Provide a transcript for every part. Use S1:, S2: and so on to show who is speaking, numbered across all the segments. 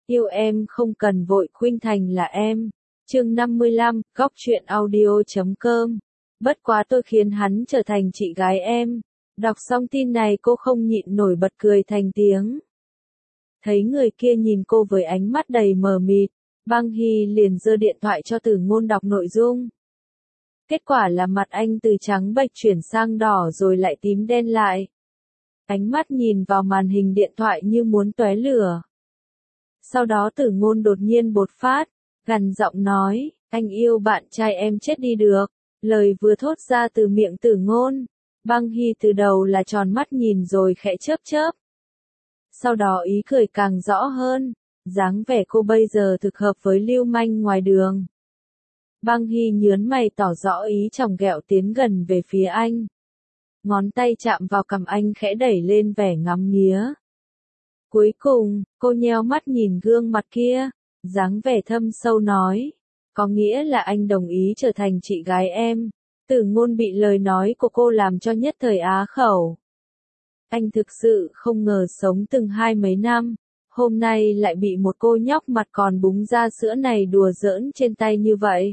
S1: Yêu em không cần vội khuynh thành là em. Chương 55, góc truyện audio.com. Bất quá tôi khiến hắn trở thành chị gái em. Đọc xong tin này cô không nhịn nổi bật cười thành tiếng. Thấy người kia nhìn cô với ánh mắt đầy mờ mịt, Băng Hy liền giơ điện thoại cho Tử Ngôn đọc nội dung. Kết quả là mặt anh từ trắng bệch chuyển sang đỏ rồi lại tím đen lại. Ánh mắt nhìn vào màn hình điện thoại như muốn tóe lửa. Sau đó Tử Ngôn đột nhiên bột phát, gằn giọng nói, anh yêu bạn trai em chết đi được. Lời vừa thốt ra từ miệng Tử Ngôn, Băng Hy từ đầu là tròn mắt nhìn rồi khẽ chớp chớp. Sau đó ý cười càng rõ hơn, dáng vẻ cô bây giờ thực hợp với lưu manh ngoài đường. Băng Hy nhớn mày tỏ rõ ý chòng ghẹo tiến gần về phía anh. Ngón tay chạm vào cằm anh khẽ đẩy lên vẻ ngắm nghía. Cuối cùng, cô nheo mắt nhìn gương mặt kia, dáng vẻ thâm sâu nói, có nghĩa là anh đồng ý trở thành chị gái em. Tử Ngôn bị lời nói của cô làm cho nhất thời á khẩu. Anh thực sự không ngờ sống từng 20 năm, hôm nay lại bị một cô nhóc mặt còn búng ra sữa này đùa giỡn trên tay như vậy.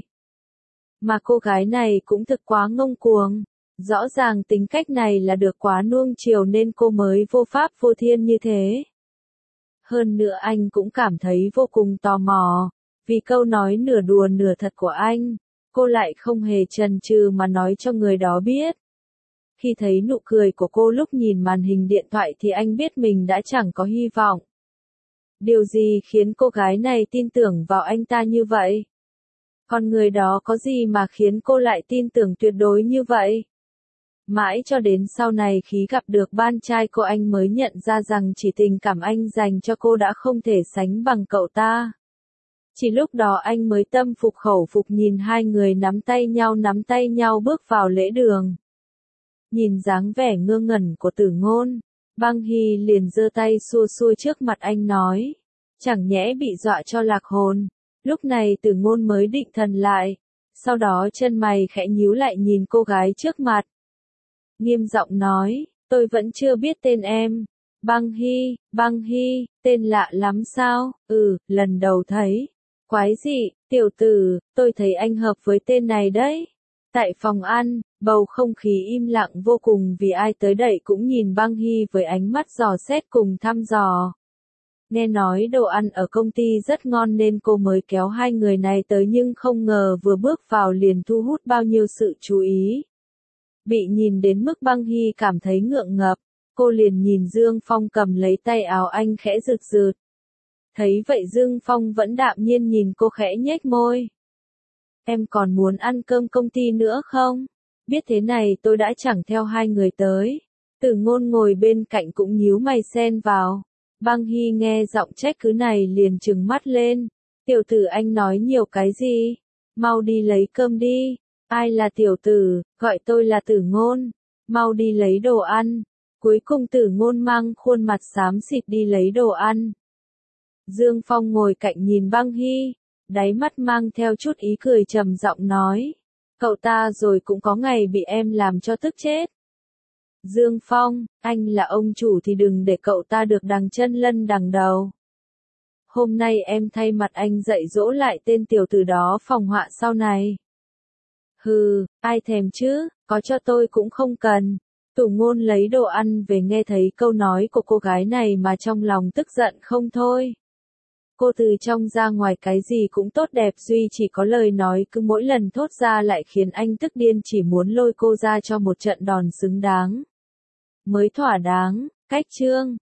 S1: Mà cô gái này cũng thực quá ngông cuồng, rõ ràng tính cách này là được quá nuông chiều nên cô mới vô pháp vô thiên như thế. Hơn nữa anh cũng cảm thấy vô cùng tò mò, vì câu nói nửa đùa nửa thật của anh, cô lại không hề chần chừ mà nói cho người đó biết. Khi thấy nụ cười của cô lúc nhìn màn hình điện thoại thì anh biết mình đã chẳng có hy vọng. Điều gì khiến cô gái này tin tưởng vào anh ta như vậy? Con người đó có gì mà khiến cô lại tin tưởng tuyệt đối như vậy? Mãi cho đến sau này khi gặp được bạn trai cô anh mới nhận ra rằng chỉ tình cảm anh dành cho cô đã không thể sánh bằng cậu ta. Chỉ lúc đó anh mới tâm phục khẩu phục nhìn hai người nắm tay nhau bước vào lễ đường. Nhìn dáng vẻ ngơ ngẩn của Tử Ngôn, Băng Hy liền giơ tay xua xua trước mặt anh nói, chẳng nhẽ bị dọa cho lạc hồn. Lúc này Tử Ngôn mới định thần lại, sau đó chân mày khẽ nhíu lại nhìn cô gái trước mặt. Nghiêm giọng nói, tôi vẫn chưa biết tên em. Băng Hy, tên lạ lắm sao? Lần đầu thấy. Quái dị, tiểu tử, tôi thấy anh hợp với tên này đấy. Tại phòng ăn, bầu không khí im lặng vô cùng vì ai tới đây cũng nhìn Băng Hy với ánh mắt dò xét cùng thăm dò. Nghe nói đồ ăn ở công ty rất ngon nên cô mới kéo hai người này tới nhưng không ngờ vừa bước vào liền thu hút bao nhiêu sự chú ý. Bị nhìn đến mức Băng Hy cảm thấy ngượng ngập, cô liền nhìn Dương Phong cầm lấy tay áo anh khẽ rực rực. Thấy vậy Dương Phong vẫn đạm nhiên nhìn cô khẽ nhếch môi. Em còn muốn ăn cơm công ty nữa không? Biết thế này tôi đã chẳng theo hai người tới. Tử Ngôn ngồi bên cạnh cũng nhíu mày xen vào. Băng Hy nghe giọng trách cứ này liền trừng mắt lên. Tiểu tử anh nói nhiều cái gì? Mau đi lấy cơm đi. Ai là tiểu tử, gọi tôi là Tử Ngôn. Mau đi lấy đồ ăn. Cuối cùng Tử Ngôn mang khuôn mặt xám xịt đi lấy đồ ăn. Dương Phong ngồi cạnh nhìn Băng Hy, đáy mắt mang theo chút ý cười trầm giọng nói. Cậu ta rồi cũng có ngày bị em làm cho tức chết. Dương Phong, anh là ông chủ thì đừng để cậu ta được đằng chân lân đằng đầu. Hôm nay em thay mặt anh dạy dỗ lại tên tiểu tử đó phòng họa sau này. Hừ, ai thèm chứ, có cho tôi cũng không cần. Tử Ngôn lấy đồ ăn về nghe thấy câu nói của cô gái này mà trong lòng tức giận không thôi. Cô từ trong ra ngoài cái gì cũng tốt đẹp duy chỉ có lời nói cứ mỗi lần thốt ra lại khiến anh tức điên chỉ muốn lôi cô ra cho một trận đòn xứng đáng. Mới thỏa đáng, cách chương.